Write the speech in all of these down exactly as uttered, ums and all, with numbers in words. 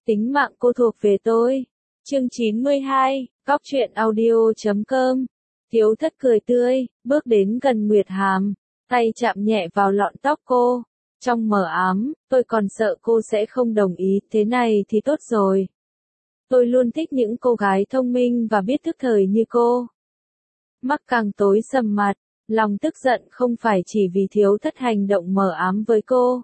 Tính mạng cô thuộc về tôi. Chương chín mươi hai, Góc truyện audio chấm com. Thiếu thất cười tươi, bước đến gần Nguyệt Hàm, tay chạm nhẹ vào lọn tóc cô. Trong mờ ám, tôi còn sợ cô sẽ không đồng ý, thế này thì tốt rồi. Tôi luôn thích những cô gái thông minh và biết thức thời như cô. Mắt càng tối sầm mặt, lòng tức giận không phải chỉ vì thiếu thất hành động mờ ám với cô,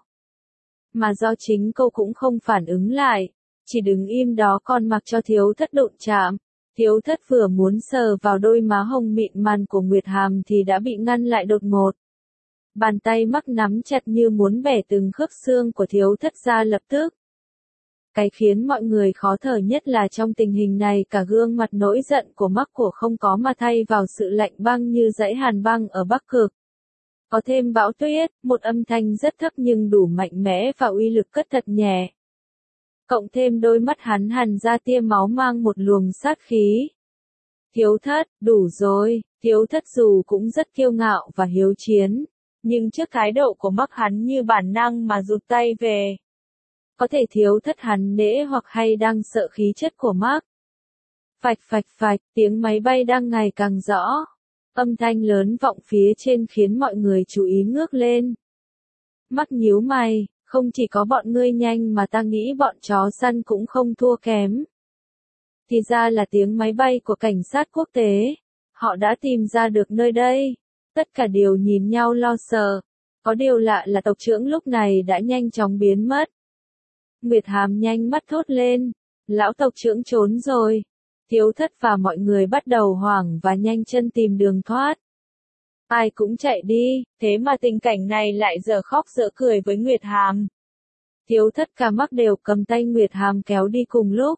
mà do chính cô cũng không phản ứng lại, chỉ đứng im đó còn mặc cho thiếu thất đụng chạm. Thiếu thất vừa muốn sờ vào đôi má hồng mịn màng của Nguyệt Hàm thì đã bị ngăn lại đột ngột. Bàn tay mắc nắm chặt như muốn bẻ từng khớp xương của thiếu thất ra lập tức. Cái khiến mọi người khó thở nhất là trong tình hình này cả gương mặt nổi giận của mắc của không có mà thay vào sự lạnh băng như dãy hàn băng ở Bắc Cực. Có thêm bão tuyết, một âm thanh rất thấp nhưng đủ mạnh mẽ và uy lực cất thật nhẹ. Cộng thêm đôi mắt hắn hằn ra tia máu mang một luồng sát khí. Thiếu thất, đủ rồi, thiếu thất dù cũng rất kiêu ngạo và hiếu chiến, nhưng trước thái độ của mắc hắn như bản năng mà rụt tay về. Có thể thiếu thất hắn nể hoặc hay đang sợ khí chất của mắc. Phạch phạch phạch, tiếng máy bay đang ngày càng rõ. Âm thanh lớn vọng phía trên khiến mọi người chú ý ngước lên. Mắc nhíu mày, không chỉ có bọn ngươi nhanh mà ta nghĩ bọn chó săn cũng không thua kém. Thì ra là tiếng máy bay của cảnh sát quốc tế. Họ đã tìm ra được nơi đây. Tất cả đều nhìn nhau lo sợ. Có điều lạ là tộc trưởng lúc này đã nhanh chóng biến mất. Nguyệt Hàm nhanh mắt thốt lên. Lão tộc trưởng trốn rồi. Thiếu thất và mọi người bắt đầu hoảng và nhanh chân tìm đường thoát. Ai cũng chạy đi, thế mà tình cảnh này lại dở khóc dở cười với Nguyệt Hàm. Thiếu thất cả mắc đều cầm tay Nguyệt Hàm kéo đi cùng lúc.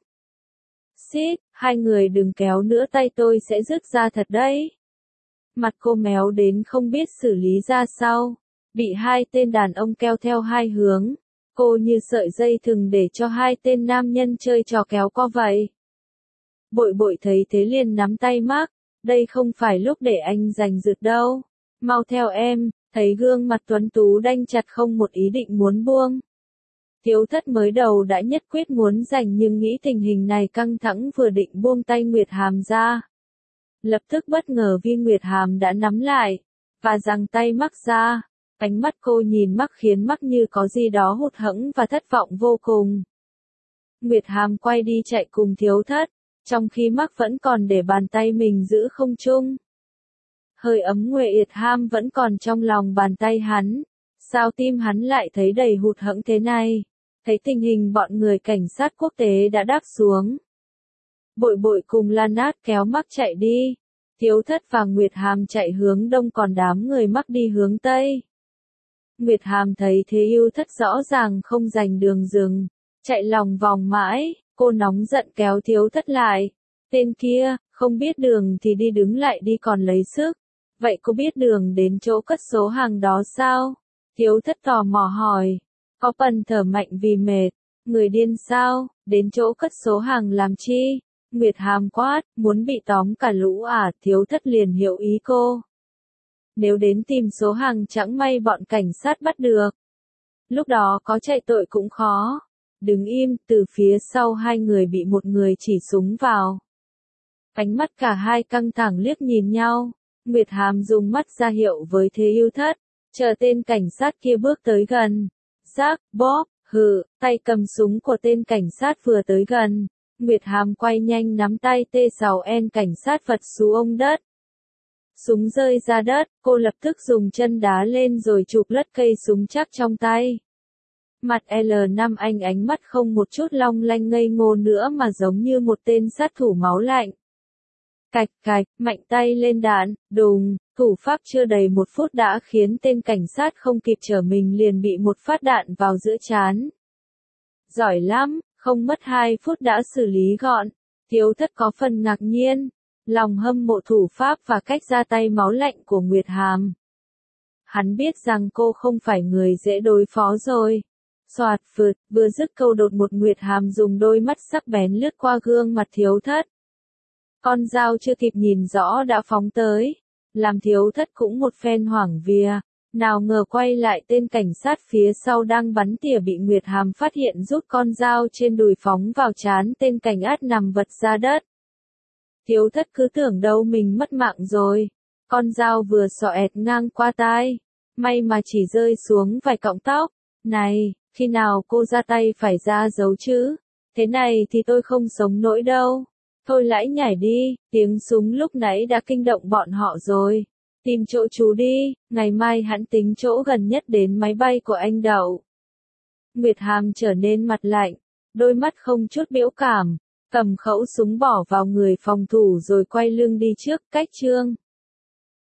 Xít, hai người đừng kéo nữa tay tôi sẽ rứt ra thật đấy. Mặt cô méo đến không biết xử lý ra sao. Bị hai tên đàn ông kéo theo hai hướng. Cô như sợi dây thừng để cho hai tên nam nhân chơi trò kéo co vậy. Bội bội thấy thế liền nắm tay mắc. Đây không phải lúc để anh giành giật đâu. Mau theo em, thấy gương mặt tuấn tú đanh chặt không một ý định muốn buông. Thiếu thất mới đầu đã nhất quyết muốn giành nhưng nghĩ tình hình này căng thẳng vừa định buông tay Nguyệt Hàm ra. Lập tức bất ngờ vì Nguyệt Hàm đã nắm lại, và giằng tay mắc ra. Ánh mắt cô nhìn mắc khiến mắc như có gì đó hụt hẫng và thất vọng vô cùng. Nguyệt Hàm quay đi chạy cùng thiếu thất, trong khi mắc vẫn còn để bàn tay mình giữ không trung. Hơi ấm Nguyệt Hàm vẫn còn trong lòng bàn tay hắn. Sao tim hắn lại thấy đầy hụt hẫng thế này? Thấy tình hình bọn người cảnh sát quốc tế đã đáp xuống. Bội bội cùng Lan Nát kéo mắc chạy đi. Thiếu thất và Nguyệt Hàm chạy hướng đông còn đám người mắc đi hướng tây. Nguyệt Hàm thấy thế yêu thất rõ ràng không giành đường dừng. Chạy lòng vòng mãi, cô nóng giận kéo thiếu thất lại. Tên kia, không biết đường thì đi đứng lại đi còn lấy sức. Vậy cô biết đường đến chỗ cất số hàng đó sao? Thiếu thất tò mò hỏi. Có phần thở mạnh vì mệt. Người điên sao, đến chỗ cất số hàng làm chi? Nguyệt Hàm quát, muốn bị tóm cả lũ à? Thiếu thất liền hiểu ý cô. Nếu đến tìm số hàng chẳng may bọn cảnh sát bắt được. Lúc đó có chạy tội cũng khó. Đứng im, từ phía sau hai người bị một người chỉ súng vào. Ánh mắt cả hai căng thẳng liếc nhìn nhau. Nguyệt Hàm dùng mắt ra hiệu với thế yêu thất. Chờ tên cảnh sát kia bước tới gần. Rác, bóp, hừ, tay cầm súng của tên cảnh sát vừa tới gần. Nguyệt Hàm quay nhanh nắm tay T sáu N cảnh sát vật xuống ông đất. Súng rơi ra đất, cô lập tức dùng chân đá lên rồi chụp lất cây súng chắc trong tay. Mặt L năm anh ánh mắt không một chút long lanh ngây ngô nữa mà giống như một tên sát thủ máu lạnh. Cạch cạch, mạnh tay lên đạn, đùng, thủ pháp chưa đầy một phút đã khiến tên cảnh sát không kịp trở mình liền bị một phát đạn vào giữa trán. Giỏi lắm, không mất hai phút đã xử lý gọn. Thiếu thất có phần ngạc nhiên, lòng hâm mộ thủ pháp và cách ra tay máu lạnh của Nguyệt Hàm. Hắn biết rằng cô không phải người dễ đối phó rồi. Soạt phượt, vừa dứt câu đột một Nguyệt Hàm dùng đôi mắt sắc bén lướt qua gương mặt thiếu thất. Con dao chưa kịp nhìn rõ đã phóng tới, làm thiếu thất cũng một phen hoảng vía. Nào ngờ quay lại tên cảnh sát phía sau đang bắn tỉa bị Nguyệt Hàm phát hiện rút con dao trên đùi phóng vào trán tên cảnh át nằm vật ra đất. Tiếu Thất cứ tưởng đâu mình mất mạng rồi. Con dao vừa xọẹt ngang qua tai. May mà chỉ rơi xuống vài cọng tóc. Này, khi nào cô ra tay phải ra dấu chứ? Thế này thì tôi không sống nổi đâu. Thôi lãi nhảy đi, tiếng súng lúc nãy đã kinh động bọn họ rồi. Tìm chỗ trú đi, ngày mai hẵng tính chỗ gần nhất đến máy bay của anh đậu. Nguyệt Hàm trở nên mặt lạnh, đôi mắt không chút biểu cảm, cầm khẩu súng bỏ vào người phòng thủ rồi quay lưng đi trước cách Trương.